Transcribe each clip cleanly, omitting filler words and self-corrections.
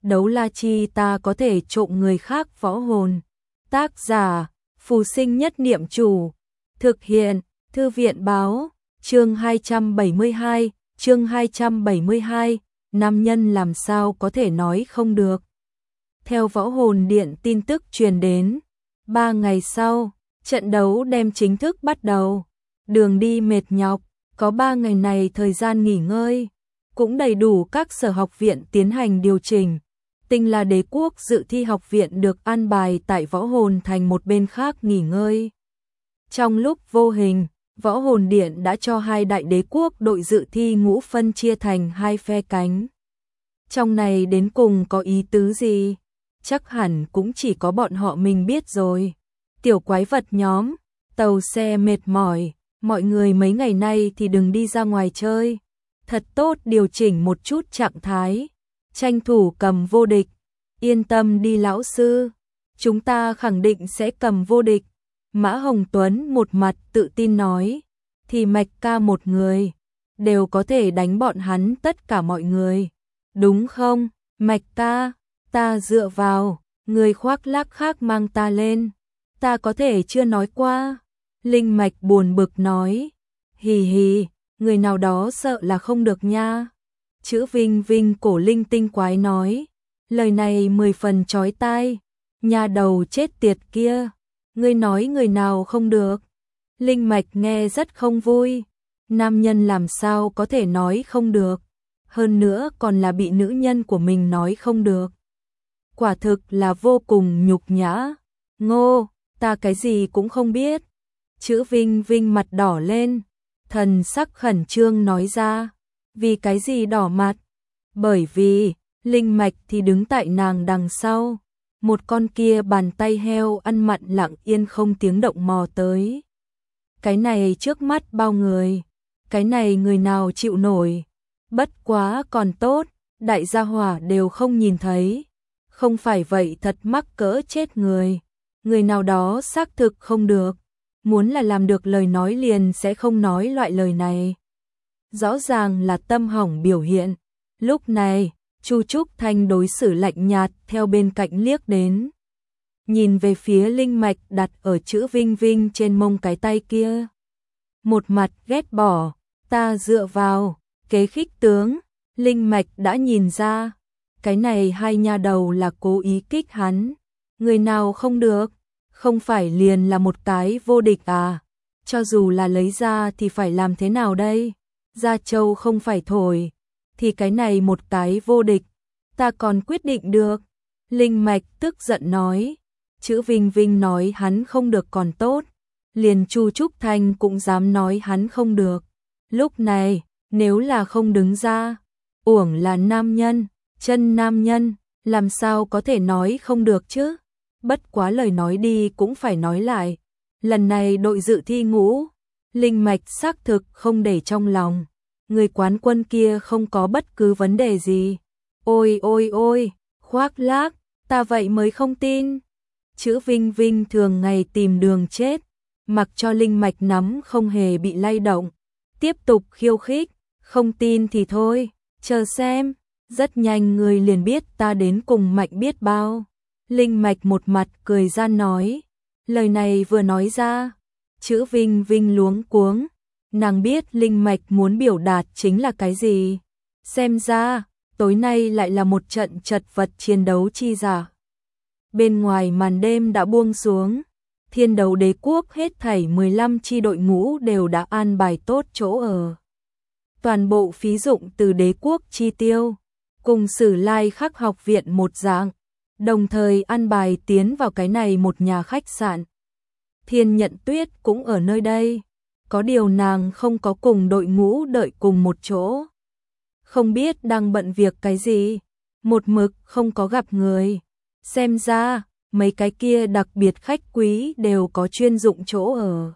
đấu la chi ta có thể trộm người khác võ hồn. Tác giả, Phù Sinh Nhất Niệm Chủ. Thực hiện, Thư viện báo, chương 272, nam nhân làm sao có thể nói không được. Theo Võ Hồn Điện tin tức truyền đến, 3 ngày sau, trận đấu đem chính thức bắt đầu. Đường đi mệt nhọc, có 3 ngày này thời gian nghỉ ngơi, cũng đầy đủ các sở học viện tiến hành điều chỉnh. Tinh La Đế Quốc dự thi học viện được an bài tại Võ Hồn Thành một bên khác nghỉ ngơi. Trong lúc vô hình, Võ Hồn Điện đã cho hai đại đế quốc đội dự thi ngũ phân chia thành hai phe cánh. Trong này đến cùng có ý tứ gì? Chắc hẳn cũng chỉ có bọn họ mình biết rồi. Tiểu quái vật nhóm, tàu xe mệt mỏi, mọi người mấy ngày nay thì đừng đi ra ngoài chơi. Thật tốt điều chỉnh một chút trạng thái, tranh thủ cầm vô địch. Yên tâm đi lão sư, chúng ta khẳng định sẽ cầm vô địch. Mã Hồng Tuấn một mặt tự tin nói, thì Mạch ca một người, đều có thể đánh bọn hắn tất cả mọi người. Đúng không, Mạch ca, ta dựa vào, người khoác lác khác mang ta lên. Ta có thể chưa nói qua. Linh Mạch buồn bực nói, hì hì, người nào đó sợ là không được nha. Chữ Vinh Vinh cổ linh tinh quái nói, lời này 10 phần chói tai. Nhà đầu chết tiệt kia, ngươi nói người nào không được. Linh Mạch nghe rất không vui, nam nhân làm sao có thể nói không được, hơn nữa còn là bị nữ nhân của mình nói không được. Quả thực là vô cùng nhục nhã. Ngô, ta cái gì cũng không biết. Chữ Vinh Vinh mặt đỏ lên, thần sắc khẩn trương nói ra. Vì cái gì đỏ mặt? Bởi vì, Linh Mạch thì đứng tại nàng đằng sau. Một con kia bàn tay heo ăn mặn lặng yên không tiếng động mò tới. Cái này trước mắt bao người, cái này người nào chịu nổi. Bất quá còn tốt, đại gia hỏa đều không nhìn thấy. Không phải vậy thật mắc cỡ chết người. Người nào đó xác thực không được. Muốn là làm được lời nói liền sẽ không nói loại lời này. Rõ ràng là tâm hỏng biểu hiện. Lúc này, Chu Trúc Thanh đối xử lạnh nhạt theo bên cạnh liếc đến. Nhìn về phía Linh Mạch đặt ở chữ Vinh Vinh trên mông cái tay kia. Một mặt ghét bỏ, ta dựa vào, kế khích tướng. Linh Mạch đã nhìn ra, cái này hai nha đầu là cố ý kích hắn. Người nào không được, không phải liền là một cái vô địch à. Cho dù là lấy ra thì phải làm thế nào đây? Gia Châu không phải thổi, thì cái này một cái vô địch, ta còn quyết định được. Linh Mạch tức giận nói, chữ Vinh Vinh nói hắn không được còn tốt, liền Chu Trúc Thanh cũng dám nói hắn không được. Lúc này, nếu là không đứng ra, uổng là nam nhân, chân nam nhân, làm sao có thể nói không được chứ? Bất quá lời nói đi cũng phải nói lại, lần này đội dự thi ngũ, Linh Mạch xác thực không để trong lòng. Người quán quân kia không có bất cứ vấn đề gì. Ôi ôi ôi, khoác lác, ta vậy mới không tin. Chữ Vinh Vinh thường ngày tìm đường chết, mặc cho Linh Mạch nắm không hề bị lay động. Tiếp tục khiêu khích, không tin thì thôi, chờ xem, rất nhanh người liền biết ta đến cùng mạnh biết bao. Linh Mạch một mặt cười gian nói, lời này vừa nói ra, chữ Vinh Vinh luống cuống. Nàng biết Linh Mạch muốn biểu đạt chính là cái gì. Xem ra, tối nay lại là một trận chật vật chiến đấu chi giả. Bên ngoài màn đêm đã buông xuống. Thiên Đấu Đế Quốc hết thảy 15 chi đội ngũ đều đã an bài tốt chỗ ở. Toàn bộ phí dụng từ đế quốc chi tiêu, cùng Sử Lai Khắc học viện một dạng, đồng thời an bài tiến vào cái này một nhà khách sạn. Thiên Nhận Tuyết cũng ở nơi đây. Có điều nàng không có cùng đội ngũ đợi cùng một chỗ. Không biết đang bận việc cái gì, một mực không có gặp người. Xem ra, mấy cái kia đặc biệt khách quý đều có chuyên dụng chỗ ở.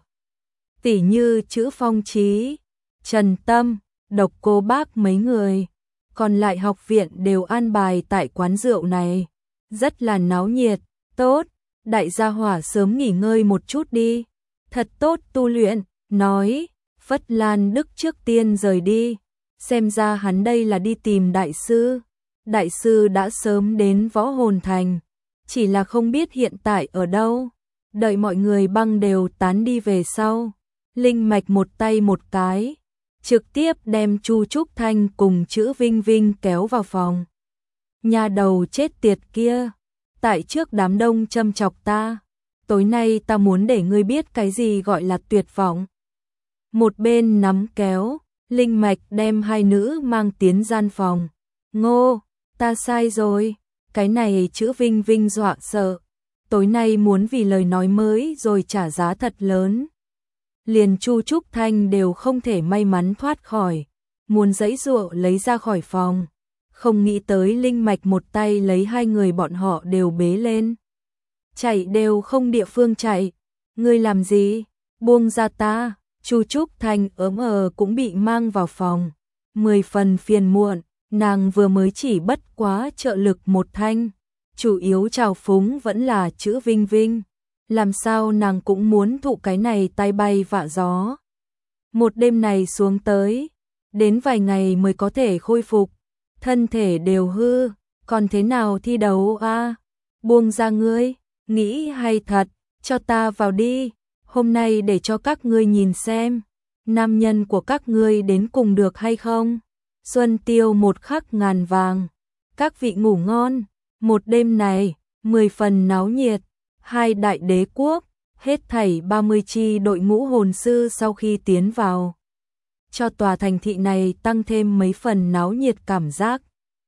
Tỉ như chữ Phong Chí, Trần Tâm, Độc Cô Bác mấy người. Còn lại học viện đều an bài tại quán rượu này. Rất là náo nhiệt, tốt, đại gia hỏa sớm nghỉ ngơi một chút đi. Thật tốt tu luyện. Nói, Phất Lan Đức trước tiên rời đi, xem ra hắn đây là đi tìm đại sư. đại sư đã sớm đến Võ Hồn Thành, chỉ là không biết hiện tại ở đâu. Đợi mọi người băng đều tán đi về sau, Linh Mạch một tay một cái, trực tiếp đem Chu Trúc Thanh cùng Chữ Vinh Vinh kéo vào phòng. Nhà đầu chết tiệt kia, tại trước đám đông châm chọc ta, tối nay ta muốn để ngươi biết cái gì gọi là tuyệt vọng. Một bên nắm kéo, Linh Mạch đem hai nữ mang tiến gian phòng. Ngô, ta sai rồi, cái này Chữ Vinh Vinh dọa sợ, tối nay muốn vì lời nói mới rồi trả giá thật lớn. Liền Chu Trúc Thanh đều không thể may mắn thoát khỏi, muốn giãy giụa lấy ra khỏi phòng. Không nghĩ tới Linh Mạch một tay lấy hai người bọn họ đều bế lên. Chạy đều không địa phương chạy. Ngươi làm gì? Buông ra ta. Chu Trúc Thanh cũng bị mang vào phòng. 10 phần phiền muộn, nàng vừa mới chỉ bất quá trợ lực một thanh. Chủ yếu trào phúng vẫn là Chữ Vinh Vinh. Làm sao nàng cũng muốn thụ cái này tai bay vạ gió. Một đêm này xuống tới, đến vài ngày mới có thể khôi phục. Thân thể đều hư, còn thế nào thi đấu a? Buông ra ngươi, nghĩ hay thật, cho ta vào đi, hôm nay để cho các ngươi nhìn xem, nam nhân của các ngươi đến cùng được hay không. Xuân tiêu một khắc ngàn vàng, các vị ngủ ngon, một đêm này, 10 phần náo nhiệt, hai đại đế quốc, hết thảy 30 chi đội ngũ hồn sư sau khi tiến vào. Cho tòa thành thị này tăng thêm mấy phần náo nhiệt cảm giác.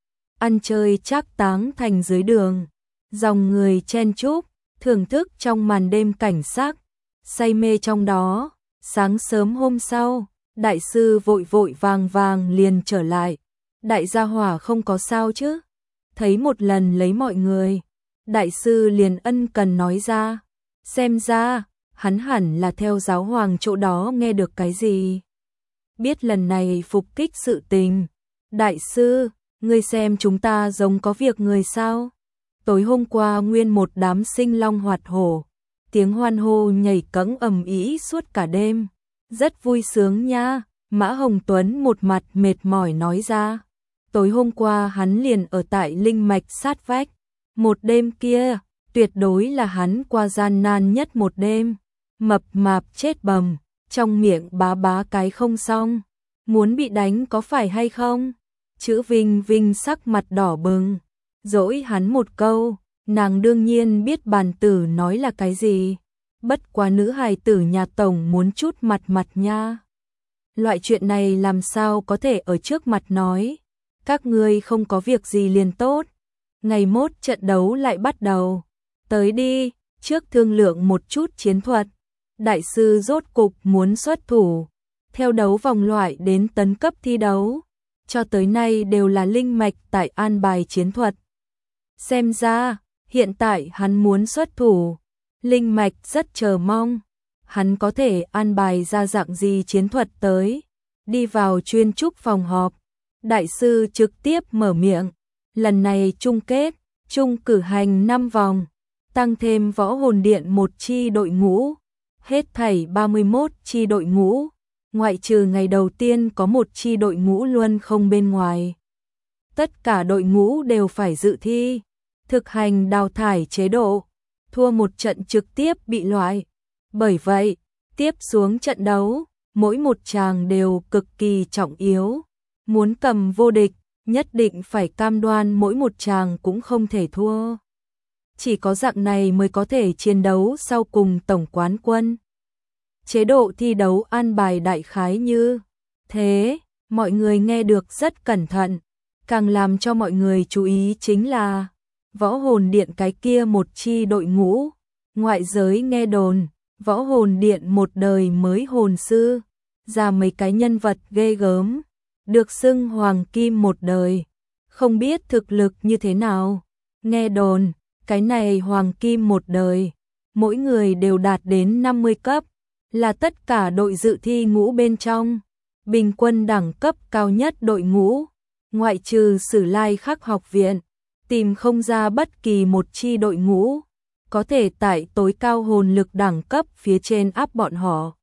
Ăn chơi trác táng thành dưới đường, dòng người chen chúc, thưởng thức trong màn đêm cảnh sắc, say mê trong đó. Sáng sớm hôm sau, đại sư vội vội vàng vàng liền trở lại. Đại gia hỏa không có sao chứ? Thấy một lần lấy mọi người, đại sư liền ân cần nói ra. Xem ra, hắn hẳn là theo giáo hoàng chỗ đó nghe được cái gì. Biết lần này phục kích sự tình. Đại sư, ngươi xem chúng ta giống có việc người sao? Tối hôm qua nguyên một đám sinh long hoạt hổ, tiếng hoan hô nhảy cẫng ầm ĩ suốt cả đêm. Rất vui sướng nha, Mã Hồng Tuấn một mặt mệt mỏi nói ra. Tối hôm qua hắn liền ở tại Linh Mạch sát vách. Một đêm kia, tuyệt đối là hắn qua gian nan nhất một đêm. Mập mạp chết bầm, trong miệng bá bá cái không xong. Muốn bị đánh có phải hay không? Chữ Vinh Vinh sắc mặt đỏ bừng, dỗi hắn một câu, nàng đương nhiên biết bàn tử nói là cái gì. Bất quá nữ hài tử nhà tổng muốn chút mặt nha. Loại chuyện này làm sao có thể ở trước mặt nói. Các ngươi không có việc gì liền tốt. Ngày mốt trận đấu lại bắt đầu. Tới đi, trước thương lượng một chút chiến thuật. Đại sư rốt cục muốn xuất thủ. Theo đấu vòng loại đến tấn cấp thi đấu, cho tới nay đều là Linh Mạch tại an bài chiến thuật. Xem ra, hiện tại hắn muốn xuất thủ. Linh Mạch rất chờ mong, hắn có thể an bài ra dạng gì chiến thuật tới. Đi vào chuyên trúc phòng họp, đại sư trực tiếp mở miệng. Lần này chung kết, chung cử hành 5 vòng, tăng thêm Võ Hồn Điện một chi đội ngũ, hết thảy 31 chi đội ngũ. Ngoại trừ ngày đầu tiên có một chi đội ngũ luôn không bên ngoài. Tất cả đội ngũ đều phải dự thi, thực hành đào thải chế độ, thua một trận trực tiếp bị loại. Bởi vậy, tiếp xuống trận đấu, mỗi một tràng đều cực kỳ trọng yếu. Muốn cầm vô địch, nhất định phải cam đoan mỗi một tràng cũng không thể thua. Chỉ có dạng này mới có thể chiến đấu sau cùng tổng quán quân. Chế độ thi đấu an bài đại khái như thế, mọi người nghe được rất cẩn thận. Càng làm cho mọi người chú ý chính là Võ Hồn Điện cái kia một chi đội ngũ. Ngoại giới nghe đồn, Võ Hồn Điện một đời mới hồn sư, ra mấy cái nhân vật ghê gớm, được xưng hoàng kim một đời. Không biết thực lực như thế nào. Nghe đồn, cái này hoàng kim một đời, mỗi người đều đạt đến 50 cấp. Là tất cả đội dự thi ngũ bên trong, bình quân đẳng cấp cao nhất đội ngũ, ngoại trừ Sử Lai Khắc học viện, tìm không ra bất kỳ một chi đội ngũ, có thể tại tối cao hồn lực đẳng cấp phía trên áp bọn họ.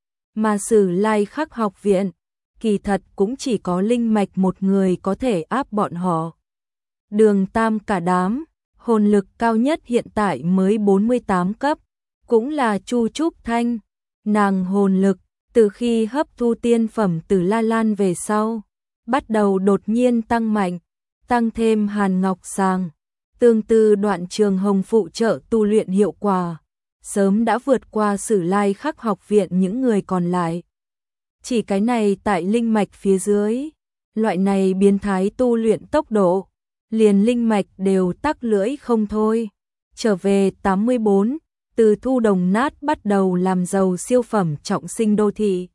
Mà Sử Lai Khắc học viện, kỳ thật cũng chỉ có Linh Mạch một người có thể áp bọn họ. Đường Tam cả đám, hồn lực cao nhất hiện tại mới 48 cấp, cũng là Chu Trúc Thanh. Nàng hồn lực, từ khi hấp thu tiên phẩm từ La Lan về sau, bắt đầu đột nhiên tăng mạnh, tăng thêm Hàn Ngọc Sàng, tương tự Đoạn Trường Hồng phụ trợ tu luyện hiệu quả, sớm đã vượt qua Sử Lai Khắc học viện những người còn lại. Chỉ cái này tại linh mạch phía dưới, loại này biến thái tu luyện tốc độ, liền linh mạch đều tắc lưỡi không thôi. Trở về 84, từ thu đồng nát bắt đầu làm giàu siêu phẩm trọng sinh đô thị.